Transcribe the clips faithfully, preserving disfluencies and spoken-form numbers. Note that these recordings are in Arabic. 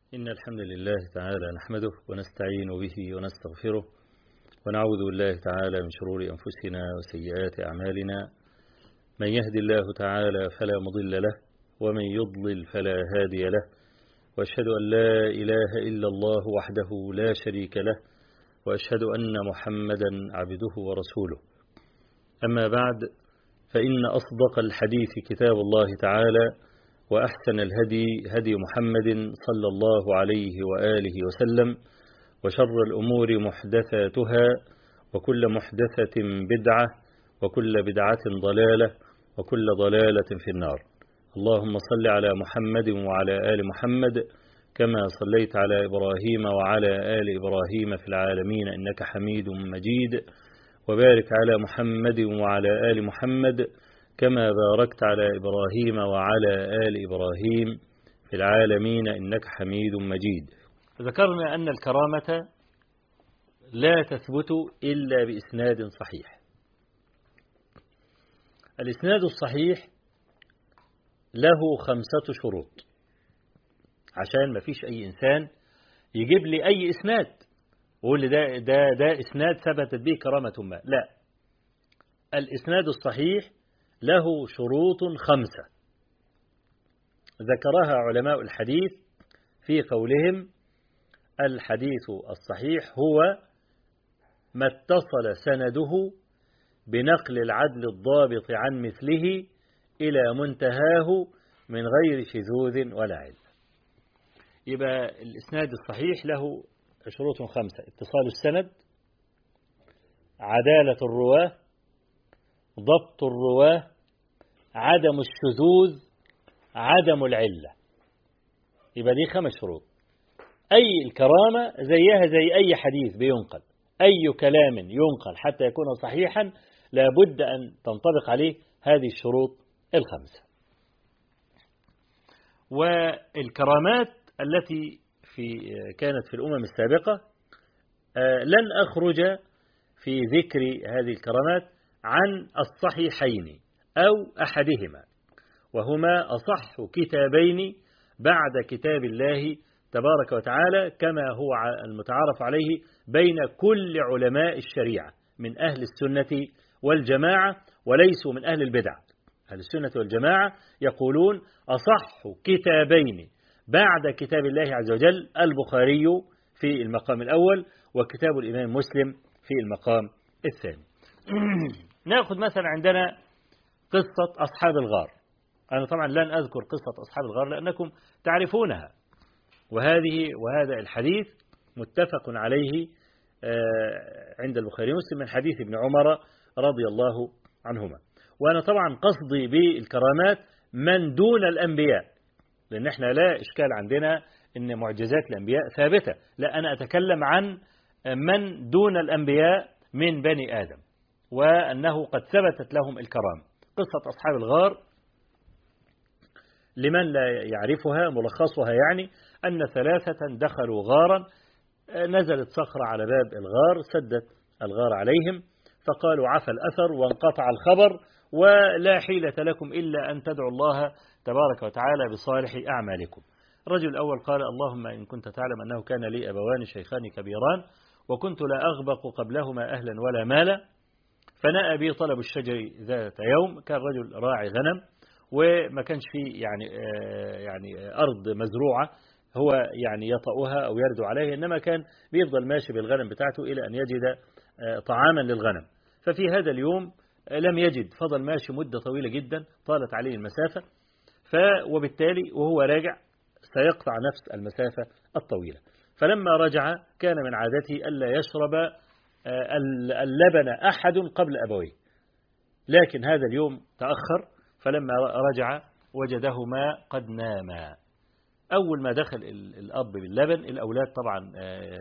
إن الحمد لله تعالى نحمده ونستعين به ونستغفره ونعوذ بالله تعالى من شرور أنفسنا وسيئات أعمالنا. من يهد الله تعالى فلا مضل له ومن يضلل فلا هادي له، وأشهد أن لا إله إلا الله وحده لا شريك له، وأشهد أن محمدا عبده ورسوله. أما بعد، فإن أصدق الحديث كتاب الله تعالى، وأحسن الهدي هدي محمد صلى الله عليه وآله وسلم، وشر الأمور محدثاتها، وكل محدثة بدعة، وكل بدعة ضلالة، وكل ضلالة في النار. اللهم صل على محمد وعلى آل محمد كما صليت على إبراهيم وعلى آل إبراهيم في العالمين إنك حميد مجيد، وبارك على محمد وعلى آل محمد كما باركت على إبراهيم وعلى آل إبراهيم في العالمين إنك حميد مجيد. ذكرنا أن الكرامة لا تثبت إلا بإسناد صحيح. الإسناد الصحيح له خمسة شروط عشان ما فيش أي إنسان يجيب لي أي إسناد ويقول لي ده, ده, ده إسناد ثبتت به كرامة ما. لا، الإسناد الصحيح له شروط خمسة ذكرها علماء الحديث في قولهم: الحديث الصحيح هو ما اتصل سنده بنقل العدل الضابط عن مثله إلى منتهاه من غير شذوذ ولا علة. يبقى الإسناد الصحيح له شروط خمسة: اتصال السند، عدالة الرواه، ضبط الرواه، عدم الشذوذ، عدم العلة. يبقى دي خمس شروط. أي الكرامة زيها زي أي حديث بينقل، أي كلام ينقل حتى يكون صحيحا لابد أن تنطبق عليه هذه الشروط الخمسة. والكرامات التي في كانت في الأمم السابقة لن أخرج في ذكر هذه الكرامات عن الصحيحين أو أحدهما، وهما أصح كتابين بعد كتاب الله تبارك وتعالى كما هو المتعارف عليه بين كل علماء الشريعة من أهل السنة والجماعة وليسوا من أهل البدع. أهل السنة والجماعة يقولون أصح كتابين بعد كتاب الله عز وجل البخاري في المقام الأول، وكتاب الإمام مسلم في المقام الثاني. نأخذ مثلا عندنا قصة أصحاب الغار. أنا طبعا لن أذكر قصة أصحاب الغار لأنكم تعرفونها، وهذه وهذا الحديث متفق عليه عند البخاري ومسلم من حديث ابن عمر رضي الله عنهما. وأنا طبعا قصدي بالكرامات من دون الأنبياء، لأن احنا لا إشكال عندنا أن معجزات الأنبياء ثابتة، لا، أنا أتكلم عن من دون الأنبياء من بني آدم وأنه قد ثبتت لهم الكرامة. قصة أصحاب الغار لمن لا يعرفها ملخصها يعني أن ثلاثة دخلوا غارا، نزلت صخرة على باب الغار سدت الغار عليهم، فقالوا عفى الأثر وانقطع الخبر ولا حيلة لكم إلا أن تدعوا الله تبارك وتعالى بصالح أعمالكم. الرجل الأول قال: اللهم إن كنت تعلم أنه كان لي أبوان شيخان كبيران وكنت لا أغبق قبلهما أهلا ولا مالا، فنأى بي طلب الشجر ذات يوم. كان رجل راعي غنم وما كانش فيه يعني يعني أرض مزروعة هو يعني يطأها أو يردو عليها، إنما كان بيفضل ماشي بالغنم بتاعته إلى أن يجد طعاما للغنم. ففي هذا اليوم لم يجد، فضل ماشي مدة طويلة جدا طالت عليه المسافة، ف وبالتالي وهو راجع سيقطع نفس المسافة الطويلة. فلما رجع كان من عادته ألا يشرب اللبن أحد قبل أبويه، لكن هذا اليوم تأخر، فلما رجع وجدهما قد ناما. أول ما دخل الأب باللبن الأولاد طبعا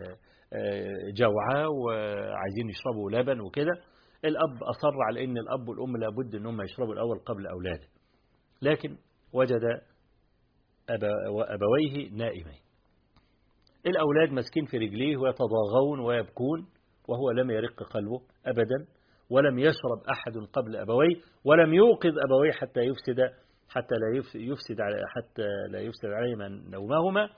جوعى وعايزين يشربوا لبن وكده. الأب أصر على أن الأب والأم لابد أنهم يشربوا الأول قبل أولاده، لكن وجد أبويه نائمين. الأولاد مسكين في رجليه ويتضاغون ويبكون، وهو لم يرق قلبه أبدا، ولم يشرب أحد قبل أبويه، ولم يوقظ أبويه حتى يفسد حتى لا يفسد على حتى لا يفسد عليهما نومهما.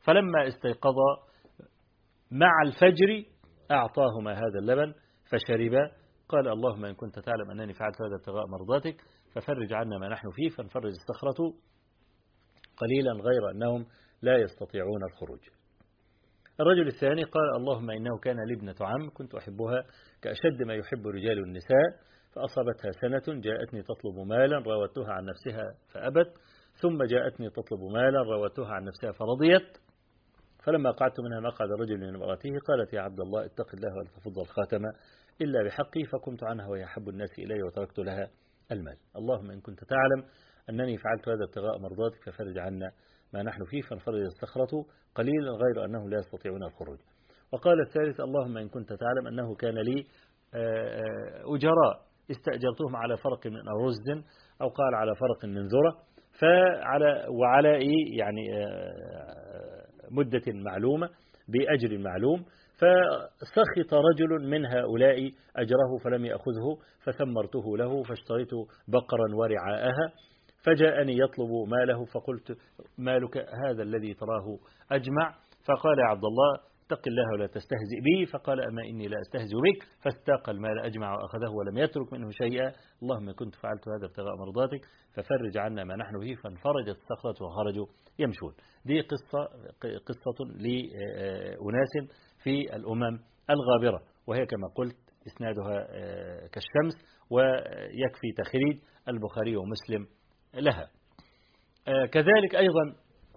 فلما استيقظ مع الفجر أعطاهما هذا اللبن فشربا. قال اللهم إن كنت تعلم أنني فعلت هذا ابتغاء مرضاتك ففرج عنا ما نحن فيه. فانفرج الصخرة قليلا غير أنهم لا يستطيعون الخروج. الرجل الثاني قال اللهم إنه كان لي ابنة عم كنت أحبها كأشد ما يحب رجال النساء، فأصابتها سنة جاءتني تطلب مالا راودتها عن نفسها فأبت، ثم جاءتني تطلب مالا راودتها عن نفسها فرضيت، فلما قعدت منها مقعد رجل من امرأته قالت يا عبد الله اتق الله ولا تفض الخاتم إلا بحقي، فقمت عنها وهي أحب الناس إلي وتركت لها المال. اللهم إن كنت تعلم أنني فعلت هذا ابتغاء مرضاتك ففرج عنا ما نحن فيه. فانفرج الصخرة قليلا غير أنهم لا يستطيعون الخروج. وقال الثالث اللهم إن كنت تعلم أنه كان لي أجراء استأجرتهم على فرق من رز أو قال على فرق من ذرة، فعلى وعلى إيه يعني مدة معلومة بأجر معلوم، فسخط رجل من هؤلاء أجره فلم يأخذه فثمرته له فاشتريت بقرا ورعاءها، فجاءني يطلب ماله فقلت مالك هذا الذي تراه أجمع؟ فقال يا عبد الله اتق الله ولا تستهزئ بي، فقال أما إني لا أستهزئ بك، فاستاق المال أجمع وأخذه ولم يترك منه شيئا. اللهم كنت فعلت هذا ابتغاء مرضاتك ففرج عنا ما نحن فيه. فانفرجت الصخرة وخرجوا يمشون. دي قصة قصة لأناس في الأمم الغابرة، وهي كما قلت إسنادها كالشمس، ويكفي تخريج البخاري ومسلم لها. كذلك أيضا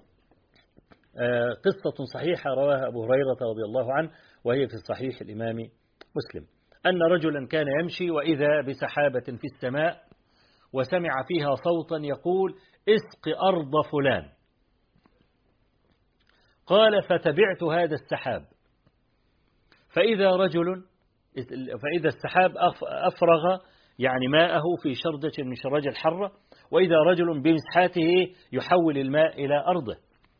قصة صحيحة رواها أبو هريرة رضي الله عنه وهي في صحيح الإمام مسلم، أن رجلا كان يمشي وإذا بسحابة في السماء وسمع فيها صوتا يقول اسق أرض فلان. قال فتبعت هذا السحاب فإذا رجل فإذا السحاب أفرغ يعني ماءه في شردة من شراج الحرة، وإذا رجل بمسحاته يحول الماء إلى أرضه،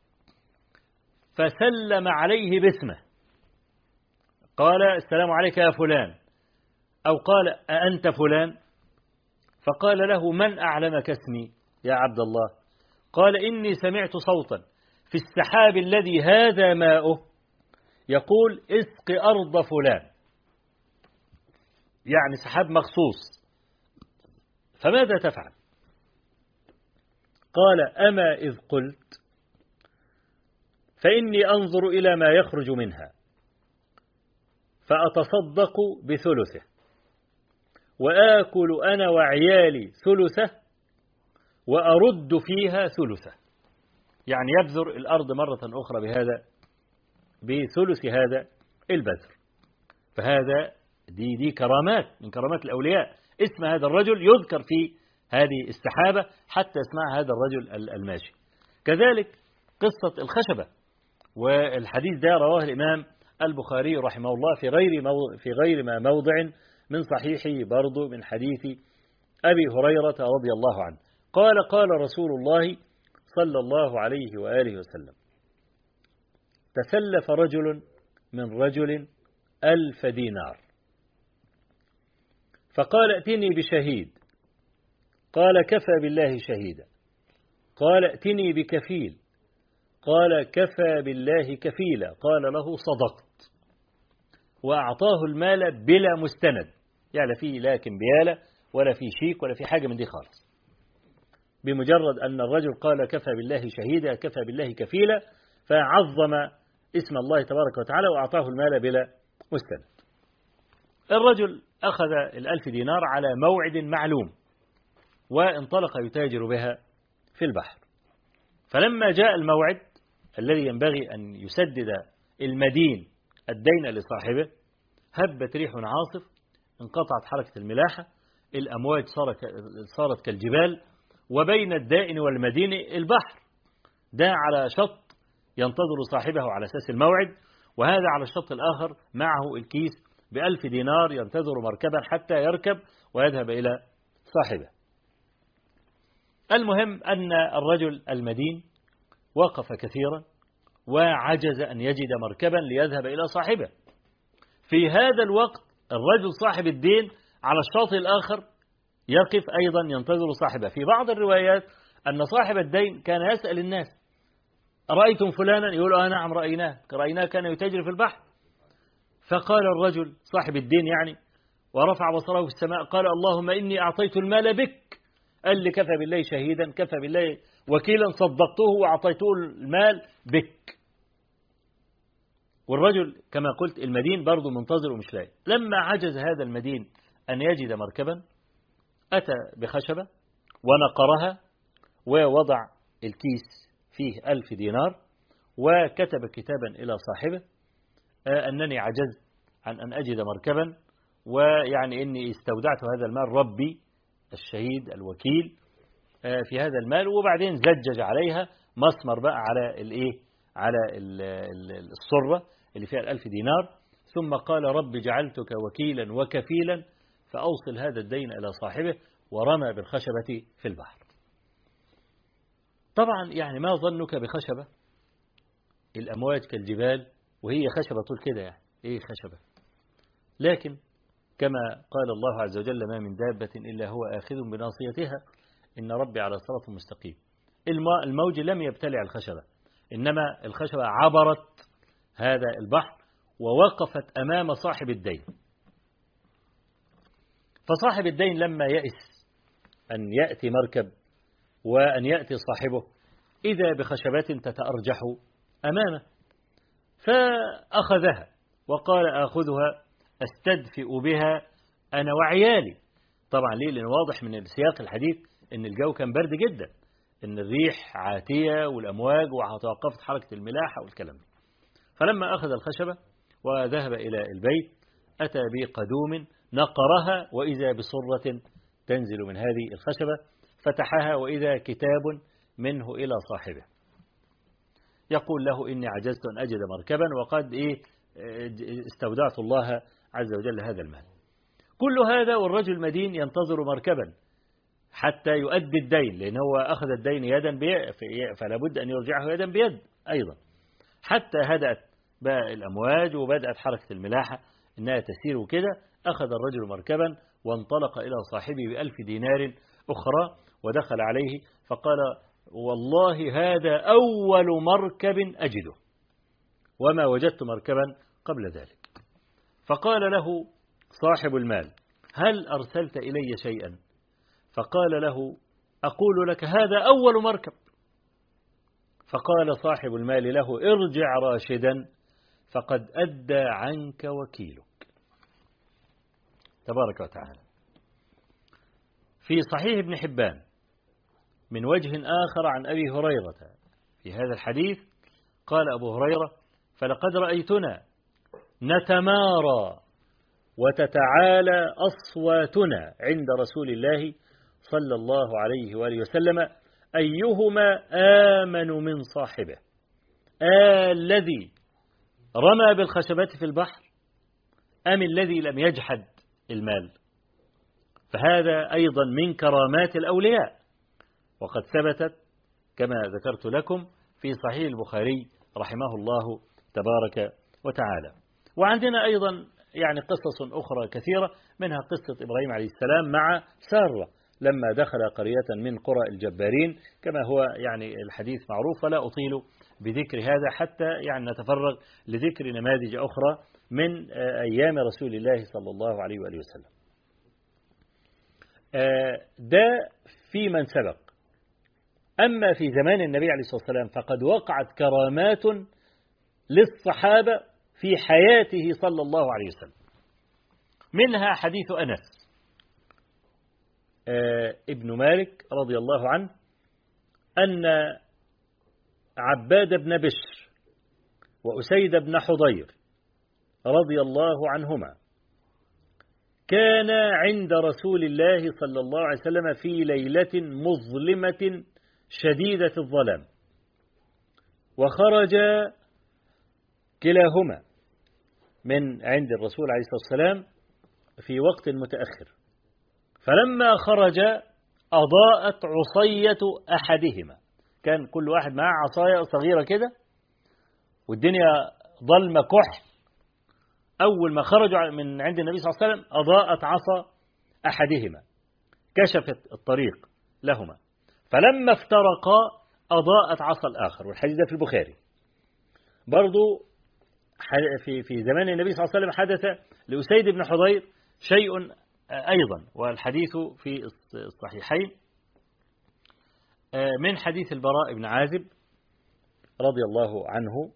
فسلم عليه باسمه قال السلام عليك يا فلان، أو قال أأنت فلان؟ فقال له من أعلمك اسمي يا عبد الله؟ قال إني سمعت صوتا في السحاب الذي هذا ماؤه يقول اسق أرض فلان، يعني سحاب مخصوص، فماذا تفعل؟ قال أما إذ قلت فإني أنظر إلى ما يخرج منها فأتصدق بثلثه وآكل أنا وعيالي ثلثه وأرد فيها ثلثه، يعني يبذر الأرض مرة أخرى بهذا بثلث هذا البذر. فهذا دي دي كرامات من كرامات الأولياء. اسم هذا الرجل يذكر في هذه السحابة حتى اسمع هذا الرجل الماشي. كذلك قصة الخشبة، والحديث ده رواه الإمام البخاري رحمه الله في غير موضع في غير ما موضع من صحيحه برضو من حديث أبي هريرة رضي الله عنه قال قال رسول الله صلى الله عليه وآله وسلم تسلف رجل من رجل ألف دينار فقال ائتني بشهيد، قال كفى بالله شهيدا، قال ائتني بكفيل، قال كفى بالله كفيلا، قال له صدقت، وأعطاه المال بلا مستند، يعني فيه لا كمبيالة ولا في شيك ولا في حاجة من دي خالص، بمجرد أن الرجل قال كفى بالله شهيدا كفى بالله كفيلا فعظم اسم الله تبارك وتعالى وأعطاه المال بلا مستند. الرجل أخذ الألف دينار على موعد معلوم وانطلق يتاجر بها في البحر، فلما جاء الموعد الذي ينبغي أن يسدد المدين الدين لصاحبه هبت ريح عاصف، انقطعت حركة الملاحة، الأمواج صارت كالجبال، وبين الدائن والمدين البحر، ده على شط ينتظر صاحبه على أساس الموعد، وهذا على الشط الآخر معه الكيس بألف دينار ينتظر مركبا حتى يركب ويذهب إلى صاحبه. المهم أن الرجل المدين وقف كثيرا وعجز أن يجد مركبا ليذهب إلى صاحبه. في هذا الوقت الرجل صاحب الدين على الشاطئ الآخر يقف أيضا ينتظر صاحبه. في بعض الروايات أن صاحب الدين كان يسأل الناس أرأيتم فلانا؟ يقولوا آه نعم رأيناه رأيناه كان يتاجر في البحر. فقال الرجل صاحب الدين يعني ورفع بصره في السماء قال اللهم إني أعطيت المال بك. قال لي كفى بالله شهيدا كفى بالله وكيلا صدقته وأعطيته المال بك. والرجل كما قلت المدين برضه منتظر ومش لاقي. لما عجز هذا المدين أن يجد مركبا أتى بخشبة ونقرها ووضع الكيس فيه ألف دينار وكتب كتابا إلى صاحبه أنني عجزت عن أن أجد مركبا ويعني إني استودعت هذا المال ربي الشهيد الوكيل في هذا المال. وبعدين زجج عليها مسمر بقى على الإيه على الصرة اللي فيها الألف دينار ثم قال رب جعلتك وكيلا وكفيلا فأوصل هذا الدين إلى صاحبه ورمى بالخشبة في البحر. طبعا يعني ما ظنك بخشبة الأمواج كالجبال وهي خشبة طول كده يعني إيه خشبة. لكن كما قال الله عز وجل ما من دابة إلا هو آخذ بناصيتها إن ربي على صراط مستقيم. الموج لم يبتلع الخشبة إنما الخشبة عبرت هذا البحر ووقفت أمام صاحب الدين. فصاحب الدين لما يئس أن يأتي مركب وأن يأتي صاحبه إذا بخشبات تتأرجح أمامه فأخذها وقال آخذها أستدفئ بها أنا وعيالي. طبعا ليه؟ لأن واضح من السياق الحديث أن الجو كان برد جدا أن الريح عاتية والأمواج وتوقفت حركة الملاحة والكلام ده. فلما أخذ الخشبة وذهب إلى البيت أتى بقدوم نقرها وإذا بصرة تنزل من هذه الخشبة فتحها وإذا كتاب منه إلى صاحبه يقول له إني عجزت أن أجد مركبا وقد إيه استودعت الله عز وجل هذا المال. كل هذا والرجل مدين ينتظر مركبا حتى يؤدي الدين لأن هو أخذ الدين يدا بيد فلا بد أن يرجعه يدا بيد أيضا حتى هدأت بقى الأمواج وبدأت حركة الملاحة إنها تسير وكده. أخذ الرجل مركبا وانطلق إلى صاحبه بألف دينار أخرى ودخل عليه فقال والله هذا أول مركب أجده وما وجدت مركبا قبل ذلك. فقال له صاحب المال هل أرسلت إلي شيئا؟ فقال له أقول لك هذا أول مركب. فقال صاحب المال له ارجع راشدا فقد أدى عنك وكيلك. تبارك وتعالى. في صحيح ابن حبان من وجه آخر عن أبي هريرة في هذا الحديث قال أبو هريرة فلقد رأيتنا نتمارى وتتعالى أصواتنا عند رسول الله صلى الله عليه وآله وسلم أيهما آمن من صاحبه آه الذي رمى بالخشبات في البحر أم الذي لم يجحد المال. فهذا أيضا من كرامات الأولياء وقد ثبتت كما ذكرت لكم في صحيح البخاري رحمه الله تبارك وتعالى. وعندنا أيضا يعني قصص أخرى كثيرة منها قصة إبراهيم عليه السلام مع سارة لما دخل قرية من قرى الجبارين كما هو يعني الحديث معروف ولا أطيل بذكر هذا حتى يعني نتفرغ لذكر نماذج أخرى من أيام رسول الله صلى الله عليه وآله وسلم. ده في من سبق. أما في زمان النبي عليه الصلاة والسلام فقد وقعت كرامات للصحابة في حياته صلى الله عليه وسلم منها حديث أنس ابن مالك رضي الله عنه أن عباد بن بشر وأسيد بن حضير رضي الله عنهما كان عند رسول الله صلى الله عليه وسلم في ليلة مظلمة شديدة الظلام وخرج كلاهما من عند الرسول عليه الصلاة والسلام في وقت متأخر. فلما خرج أضاءت عصية أحدهما كان كل واحد معه عصاية صغيرة كده والدنيا ظلمة كحل. أول ما خرجوا من عند النبي صلى الله عليه وسلم أضاءت عصا أحدهما كشفت الطريق لهما. فلما افترقا أضاءت عصا الآخر، والحديث ده في البخاري. برضو في في زمان النبي صلى الله عليه وسلم حدث لأسيد بن حضير شيء أيضا، والحديث في الصحيحين من حديث البراء بن عازب رضي الله عنه،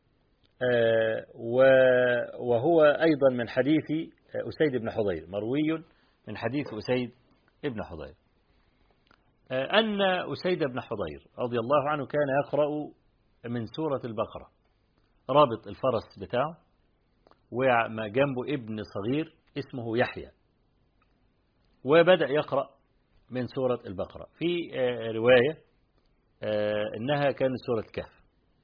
وهو أيضا من حديث أسيد بن حضير، مروي من حديث أسيد بن حضير، أن أسيد بن حضير رضي الله عنه كان يقرأ من سورة البقرة، رابط الفرس بتاعه وما جنبه ابن صغير اسمه يحيى، وبدأ يقرأ من سورة البقرة. في رواية إنها كانت سورة الكهف.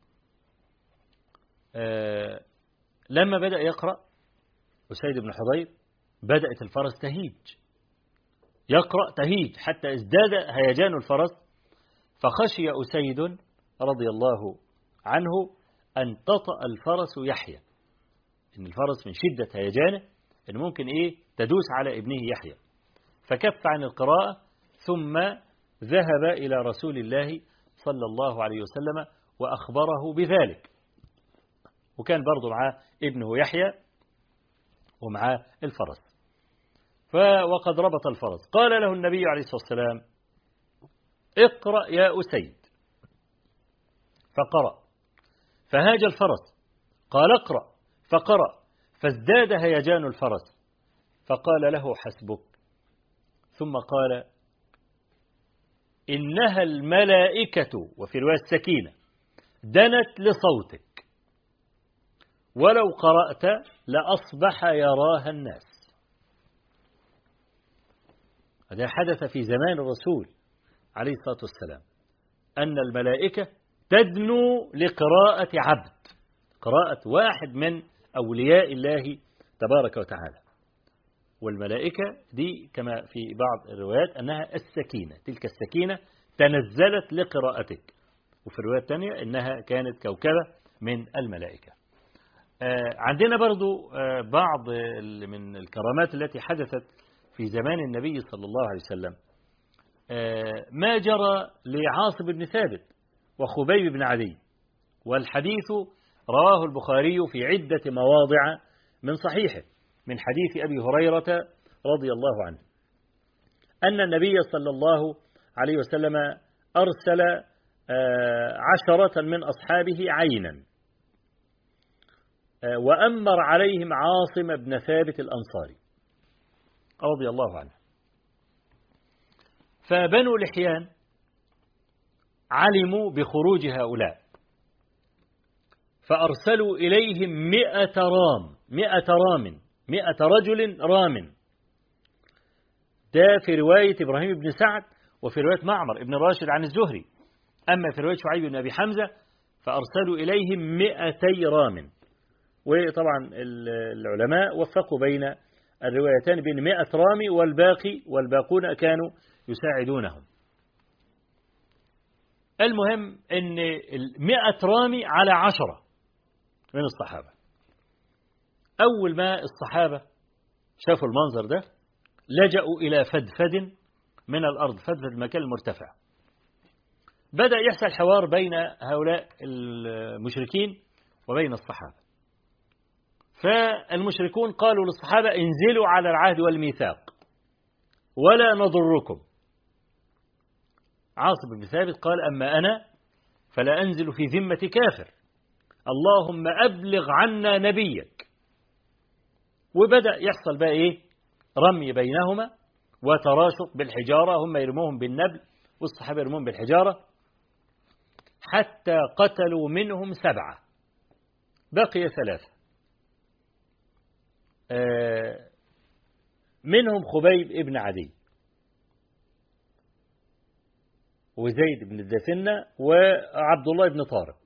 لما بدأ يقرأ أسيد بن حضير بدأت الفرس تهيج، يقرأ تهيج حتى ازداد هيجان الفرس، فخشي أسيد رضي الله عنه أن تطأ الفرس يحيى، إن الفرس من شدة هيجانه إن ممكن إيه تدوس على ابنه يحيى، فكف عن القراءة ثم ذهب إلى رسول الله صلى الله عليه وسلم وأخبره بذلك، وكان برضو معاه ابنه يحيى ومعاه الفرس، وقد ربط الفرس. قال له النبي عليه الصلاة والسلام اقرأ يا أسيد، فقرأ، فهاج الفرس، قال اقرأ، فقرأ، فازداد هيجان الفرس، فقال له حسبك، ثم قال إنها الملائكة، وفي رواية السكينة، دنت لصوتك، ولو قرأت لأصبح يراها الناس. هذا حدث في زمان الرسول عليه الصلاة والسلام، أن الملائكة تدنو لقراءة عبد، قراءة واحد من أولياء الله تبارك وتعالى. والملائكة دي كما في بعض الروايات أنها السكينة، تلك السكينة تنزلت لقراءتك، وفي الرواية الثانية أنها كانت كوكبة من الملائكة. عندنا برضو بعض من الكرامات التي حدثت في زمان النبي صلى الله عليه وسلم، ما جرى لعاصم بن ثابت وخبيب بن عدي، والحديث رواه البخاري في عدة مواضع من صحيحه من حديث أبي هريرة رضي الله عنه أن النبي صلى الله عليه وسلم أرسل عشرة من أصحابه عينا، وأمر عليهم عاصم بن ثابت الأنصاري رضي الله عنه. فبنو لحيان علموا بخروج هؤلاء، فأرسلوا إليهم مئة رام، مئة رام، مئة رجل رام. ده في رواية إبراهيم بن سعد، وفي رواية معمر بن راشد عن الزهري. أما في رواية شعيب بن أبي حمزة فأرسلوا إليهم مئتي رام. وطبعا العلماء وفقوا بين الروايتان بين مئة رامي والباقي والباقون كانوا يساعدونهم. المهم أن المئة رامي على عشرة من الصحابة. أول ما الصحابة شافوا المنظر ده لجأوا إلى فدفد من الأرض، فدفد المكان المرتفع. بدأ يحصل حوار بين هؤلاء المشركين وبين الصحابة. فالمشركون قالوا للصحابة انزلوا على العهد والميثاق ولا نضركم. عاصم بن ثابت قال أما أنا فلا أنزل في ذمة كافر، اللهم أبلغ عنا نبيك. وبدأ يحصل بقى إيه رمي بينهما وتراشق بالحجارة، هم يرموهم بالنبل والصحابة يرموهم بالحجارة، حتى قتلوا منهم سبعة، بقي ثلاثة. منهم خبيب ابن عدي وزيد بن الدثنة وعبد الله بن طارق.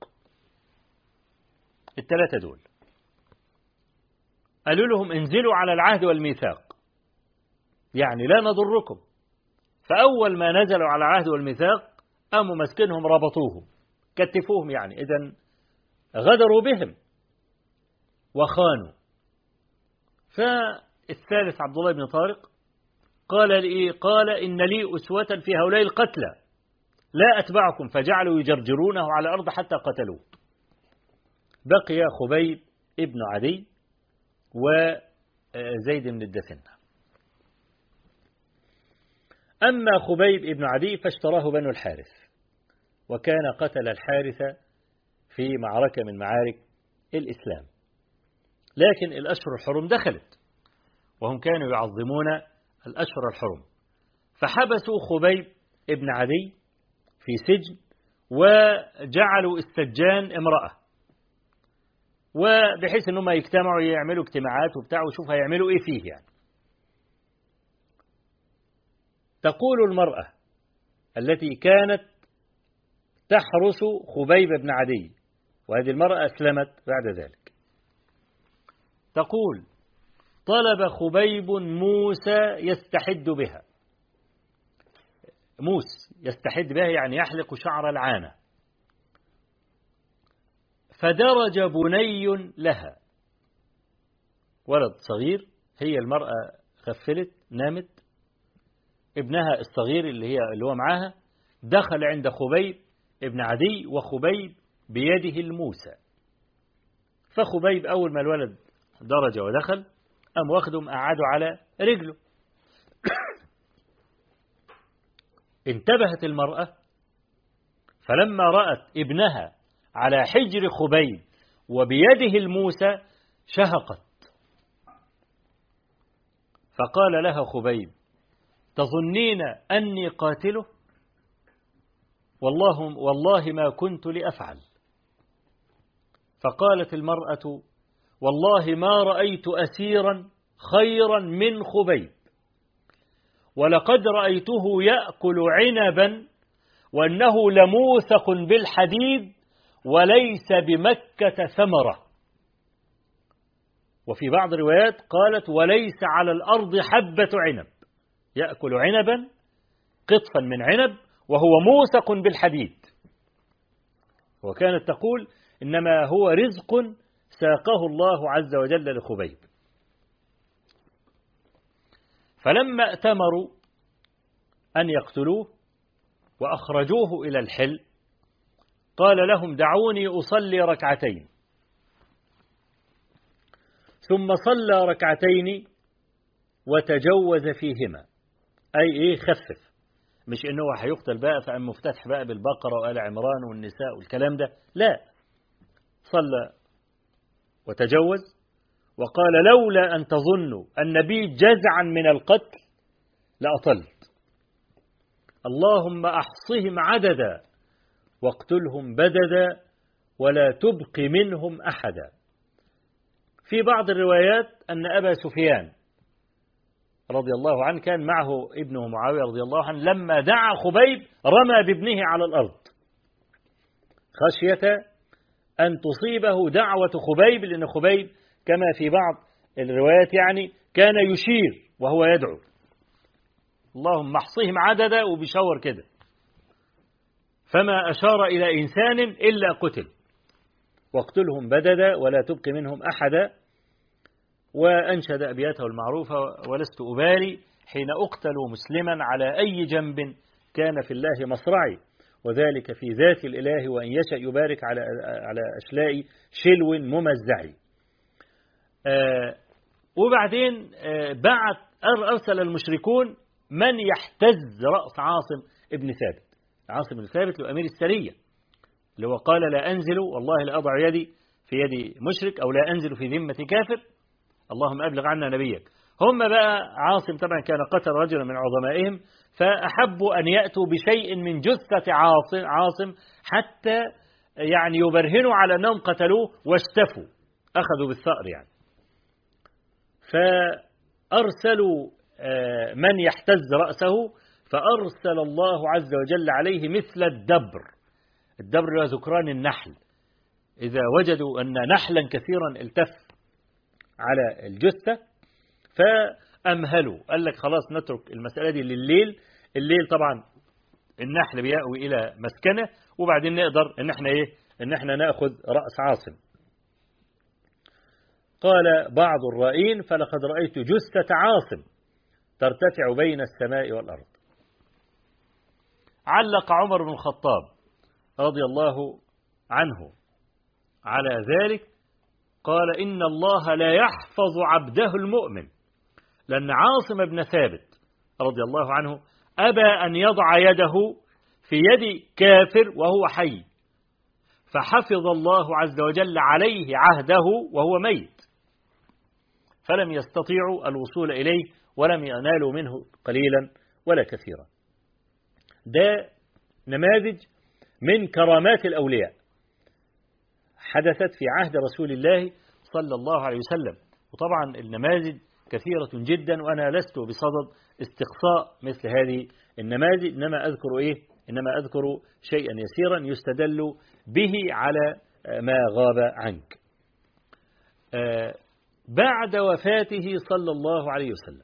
الثلاثة دول قالوا لهم انزلوا على العهد والميثاق، يعني لا نضركم. فأول ما نزلوا على العهد والميثاق قاموا مسكنهم ربطوهم كتفوهم، يعني إذن غدروا بهم وخانوا. فالثالث عبد الله بن طارق قال لي قال إن لي أسوة في هؤلاء القتلى، لا أتبعكم، فجعلوا يجرجرونه على الأرض حتى قتلوه. بقي خبيب ابن عدي وزيد بن الدثنة. أما خبيب ابن عدي فاشتراه بنو الحارث، وكان قتل الحارث في معركة من معارك الإسلام، لكن الأشهر الحرم دخلت وهم كانوا يعظمون الأشهر الحرم، فحبسوا خبيب ابن عدي في سجن وجعلوا السجان امرأة، وبحيث أنهم يجتمعوا يعملوا اجتماعات وبتاع وشوف هيعملوا إيه فيه يعني. تقول المرأة التي كانت تحرس خبيب بن عدي، وهذه المرأة أسلمت بعد ذلك، تقول: طلب خبيب موسى يستحد بها. موس يستحد بها يعني يحلق شعر العانة، فدرج بني لها، ولد صغير، هي المرأة غفلت نامت، ابنها الصغير اللي هي اللي هو معاها دخل عند خبيب ابن عدي وخبيب بيده الموسى، فخبيب أول ما الولد درج ودخل أم واخدهم قعدوا على رجله. انتبهت المرأة فلما رأت ابنها على حجر خبيب وبيده الموسى شهقت، فقال لها خبيب: تظنين أني قاتله؟ والله, والله ما كنت لأفعل. فقالت المرأة: والله ما رأيت أسيرا خيرا من خبيب، ولقد رأيته يأكل عنبا وأنه لموثق بالحديد وليس بمكة ثمرة. وفي بعض الروايات قالت: وليس على الأرض حبة عنب، يأكل عنبا قطفا من عنب وهو موثق بالحديد. وكانت تقول: إنما هو رزق ساقه الله عز وجل لخبيب. فلما ائتمروا أن يقتلوه وأخرجوه إلى الحل قال لهم: دعوني أصلي ركعتين. ثم صلى ركعتين وتجوز فيهما، أي إيه خفف، مش إنه هيقتل بقى فأم مفتتح بقى بالبقرة وآل عمران والنساء والكلام ده، لا، صلى وتجوز وقال: لولا أن تظنوا أن بي جزعا من القتل لأطلت، اللهم أحصهم عددا واقتلهم بددا ولا تبق منهم أحدا. في بعض الروايات أن أبا سفيان رضي الله عنه كان معه ابنه معاوية رضي الله عنه، لما دعا خبيب رمى بابنه على الأرض خشية أن تصيبه دعوة خبيب، لأن خبيب كما في بعض الروايات يعني كان يشير وهو يدعو: اللهم احصهم عددا، وبيشاور كده، فما أشار إلى إنسان إلا قتل، واقتلهم بددا ولا تبق منهم أحدا. وأنشد أبياته المعروفة: ولست أبالي حين أقتل مسلما على أي جنب كان في الله مصرعي، وذلك في ذات الإله وإن يشأ يبارك على على أشلاء شلو ممزعي. آه وبعدين آه بعت أرسل المشركون من يحتز رأس عاصم ابن ثابت. عاصم بن ثابت له أمير السرية، اللي هو قال: لا أنزل والله لا أضع يدي في يد مشرك، أو لا أنزل في ذمة كافر، اللهم أبلغ عنا نبيك. هم بقى عاصم طبعا كان قتل رجلا من عظمائهم، فأحبوا أن يأتوا بشيء من جثة عاصم, عاصم حتى يعني يبرهنوا على أنهم قتلوه واشتفوا، أخذوا بالثأر يعني. فأرسلوا من يحتز رأسه، فأرسل الله عز وجل عليه مثل الدبر. الدبر هو ذكران النحل، إذا وجدوا أن نحلا كثيرا التف على الجثة فأمهلوا، قال لك خلاص نترك المسألة دي لليل. الليل طبعا النحل بيأوي إلى مسكنه، وبعدين نقدر إن احنا إيه إن احنا نأخذ رأس عاصم. قال بعض الرائين: فلقد رأيت جثة عاصم ترتفع بين السماء والأرض. علق عمر بن الخطاب رضي الله عنه على ذلك، قال إن الله لا يحفظ عبده المؤمن، لأن عاصم بن ثابت رضي الله عنه أبى أن يضع يده في يد كافر وهو حي، فحفظ الله عز وجل عليه عهده وهو ميت، فلم يستطيعوا الوصول إليه ولم ينالوا منه قليلا ولا كثيرا. ده نماذج من كرامات الأولياء حدثت في عهد رسول الله صلى الله عليه وسلم. وطبعا النماذج كثيرة جدا، وأنا لست بصدد استقصاء مثل هذه النماذج، إنما أذكر إيه؟ إنما أذكر شيئا يسيرا يستدل به على ما غاب عنك. بعد وفاته صلى الله عليه وسلم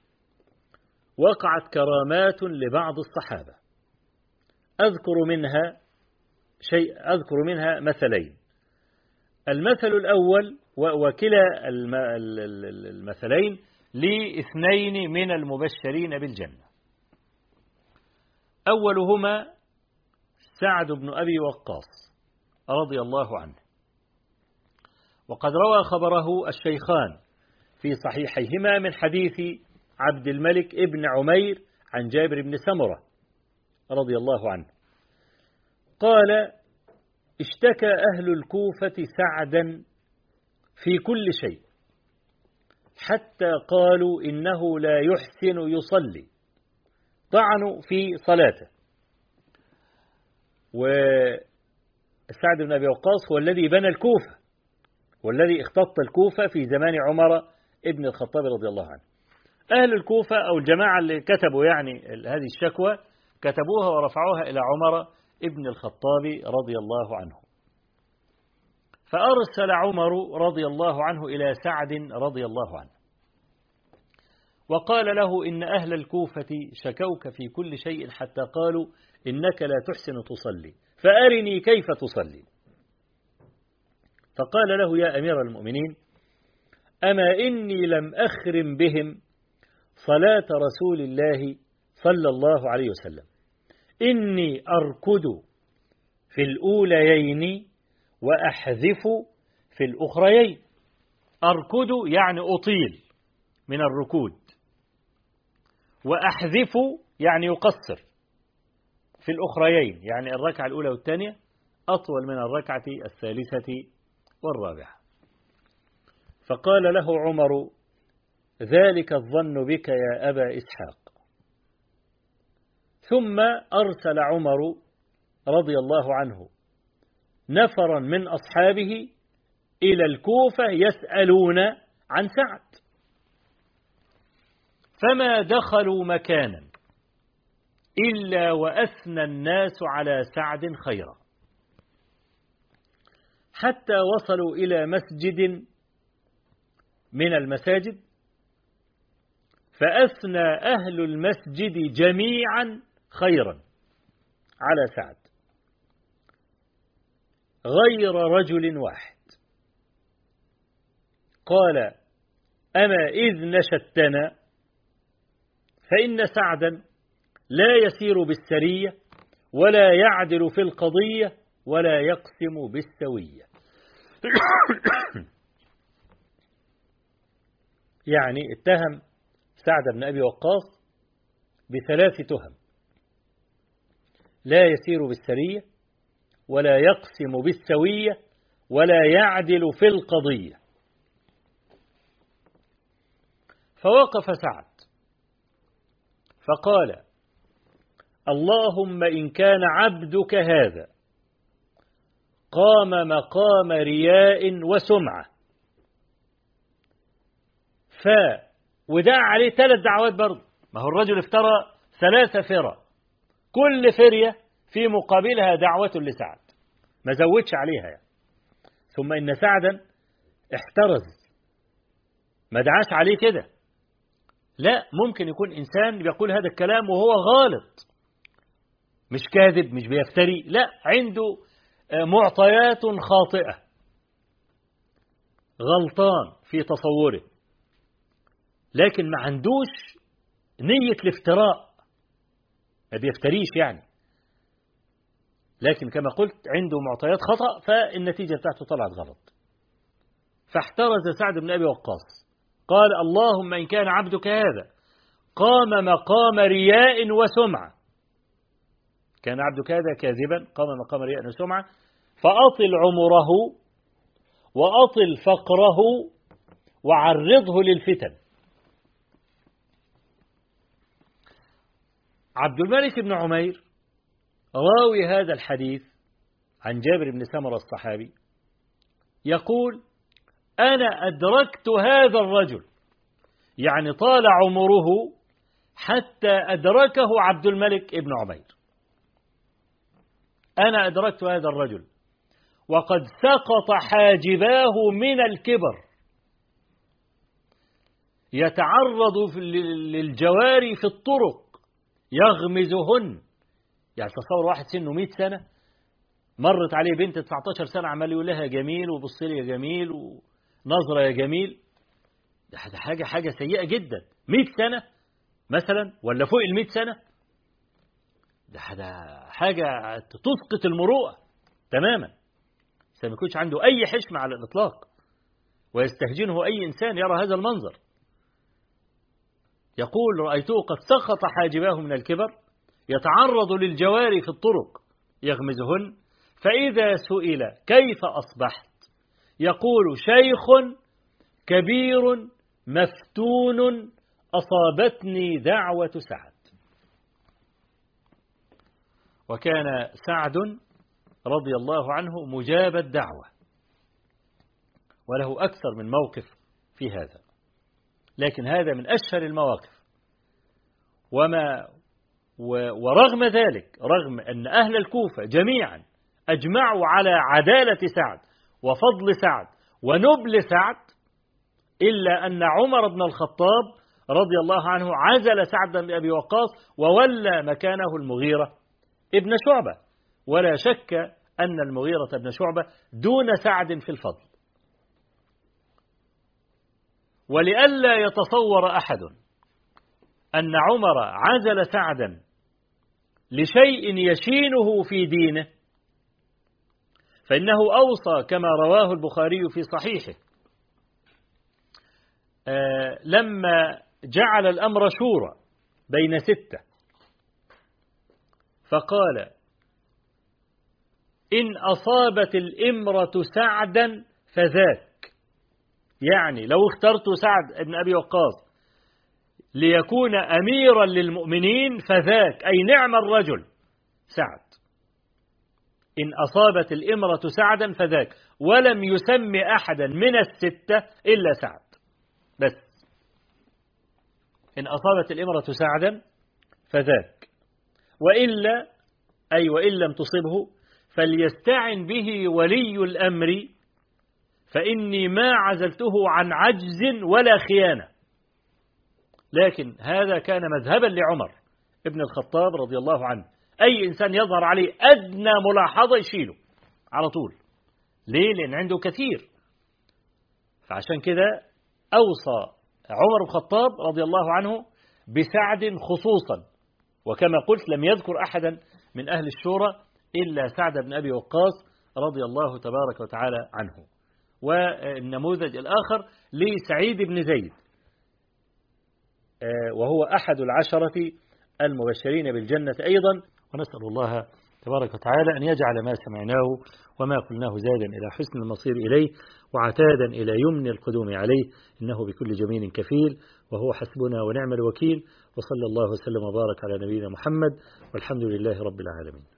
وقعت كرامات لبعض الصحابة، أذكر منها شيء أذكر منها مثلين. المثل الأول، وكلا المثلين لاثنين من المبشرين بالجنة. أولهما سعد بن أبي وقاص رضي الله عنه، وقد روى خبره الشيخان في صحيحيهما من حديث عبد الملك ابن عمير عن جابر بن سمرة رضي الله عنه قال: اشتكى أهل الكوفة سعدا في كل شيء، حتى قالوا إنه لا يحسن يصلي، طعنوا في صلاته. وسعد بن أبي وقاص هو الذي بنى الكوفة والذي اختط الكوفة في زمان عمر ابن الخطاب رضي الله عنه. أهل الكوفة أو الجماعة اللي كتبوا يعني هذه الشكوى كتبوها ورفعوها إلى عمر ابن الخطاب رضي الله عنه، فأرسل عمر رضي الله عنه إلى سعد رضي الله عنه وقال له: إن أهل الكوفة شكوك في كل شيء حتى قالوا إنك لا تحسن تصلي، فأرني كيف تصلي. فقال له: يا أمير المؤمنين، أما إني لم أخرم بهم صلاة رسول الله صلى الله عليه وسلم، إني أركض في الأوليين وأحذف في الأخريين. أركض يعني أطيل من الركود، وأحذف يعني يقصر في الأخريين، يعني الركعة الأولى والثانية أطول من الركعة الثالثة والرابعة. فقال له عمر: ذلك الظن بك يا أبا إسحاق. ثم أرسل عمر رضي الله عنه نفرا من أصحابه إلى الكوفة يسألون عن سعد، فما دخلوا مكانا إلا وأثنى الناس على سعد خيرا، حتى وصلوا إلى مسجد من المساجد فأثنى أهل المسجد جميعا خيرا على سعد غير رجل واحد. قال: أما إذ نشدتنا فإن سعدا لا يسير بالسرية ولا يعدل في القضية ولا يقسم بالسوية. يعني اتهم سعد بن أبي وقاص بثلاث تهم: لا يسير بالسرية ولا يقسم بالسوية ولا يعدل في القضية. فوقف سعد فقال: اللهم إن كان عبدك هذا قام مقام رياء وسمعة ف ودعا عليه ثلاث دعوات برضه، ما هو الرجل افترى ثلاث فرى، كل فرية في مقابلها دعوة لسعد، ما زودش عليها يعني. ثم إن سعدا احترز، ما دعاش عليه كده، لا، ممكن يكون إنسان بيقول هذا الكلام وهو غالط، مش كاذب، مش بيفتري، لا، عنده معطيات خاطئة، غلطان في تصوره، لكن ما عندوش نية الافتراء، ما بيفتريش يعني، لكن كما قلت عنده معطيات خطأ فالنتيجة بتاعته طلعت غلط. فاحترز سعد بن أبي وقاص قال اللهم إن كان عبدك هذا قام مقام رياء وسمعة، كان عبدك هذا كاذبا قام مقام رياء وسمعة، فأطل عمره وأطل فقره وعرضه للفتن. عبد الملك بن عمير راوي هذا الحديث عن جابر بن سمرة الصحابي يقول أنا أدركت هذا الرجل، يعني طال عمره حتى أدركه عبد الملك بن عمير. أنا أدركت هذا الرجل وقد سقط حاجباه من الكبر، يتعرض للجواري في الطرق يغمزهن. يعني تصور واحد سنه مئة سنة مرت عليه بنت تسعة عشر سنة عمال يقول لها جميل وبص لي يا جميل ونظرة يا جميل. ده حاجة حاجة سيئة جدا. مئة سنة مثلا ولا فوق المئة سنة، ده حاجة تسقط المروءة تماما. ما يكونش عنده أي حشمة على الإطلاق ويستهجنه أي إنسان يرى هذا المنظر. يقول رأيته قد سقط حاجباه من الكبر يتعرض للجواري في الطرق يغمزهن، فإذا سئل كيف أصبحت يقول شيخ كبير مفتون أصابتني دعوة سعد. وكان سعد رضي الله عنه مجاب الدعوة، وله أكثر من موقف في هذا، لكن هذا من أشهر المواقف. وما ورغم ذلك، رغم أن أهل الكوفة جميعا أجمعوا على عدالة سعد وفضل سعد ونبل سعد، إلا أن عمر بن الخطاب رضي الله عنه عزل سعد بن أبي وقاص وولى مكانه المغيرة ابن شعبة. ولا شك أن المغيرة ابن شعبة دون سعد في الفضل. ولئلا يتصور أحد أن عمر عزل سعدا لشيء يشينه في دينه، فإنه أوصى كما رواه البخاري في صحيحه آه لما جعل الأمر شورى بين ستة، فقال إن أصابت الإمرة سعدا فذاك، يعني لو اخترت سعد بن أبي وقاص ليكون أميرا للمؤمنين فذاك، أي نعم الرجل سعد. إن أصابت الإمرة سعدا فذاك، ولم يسم أحدا من الستة إلا سعد بس. إن أصابت الإمرة سعدا فذاك، وإلا أي وإن لم تصبه فليستعن به ولي الأمر، فإني ما عزلته عن عجز ولا خيانة. لكن هذا كان مذهبا لعمر ابن الخطاب رضي الله عنه، أي إنسان يظهر عليه أدنى ملاحظة يشيله على طول. ليه؟ لأن عنده كثير. فعشان كده أوصى عمر بن الخطاب رضي الله عنه بسعد خصوصا، وكما قلت لم يذكر أحدا من أهل الشورى إلا سعد بن أبي وقاص رضي الله تبارك وتعالى عنه. والنموذج الآخر لسعيد بن زيد، وهو أحد العشرة المبشرين بالجنة أيضا. ونسأل الله تبارك وتعالى أن يجعل ما سمعناه وما قلناه زادا إلى حسن المصير إليه وعتادا إلى يمن القدوم عليه، إنه بكل جميل كفيل وهو حسبنا ونعم الوكيل. وصلى الله وسلم وبارك على نبينا محمد، والحمد لله رب العالمين.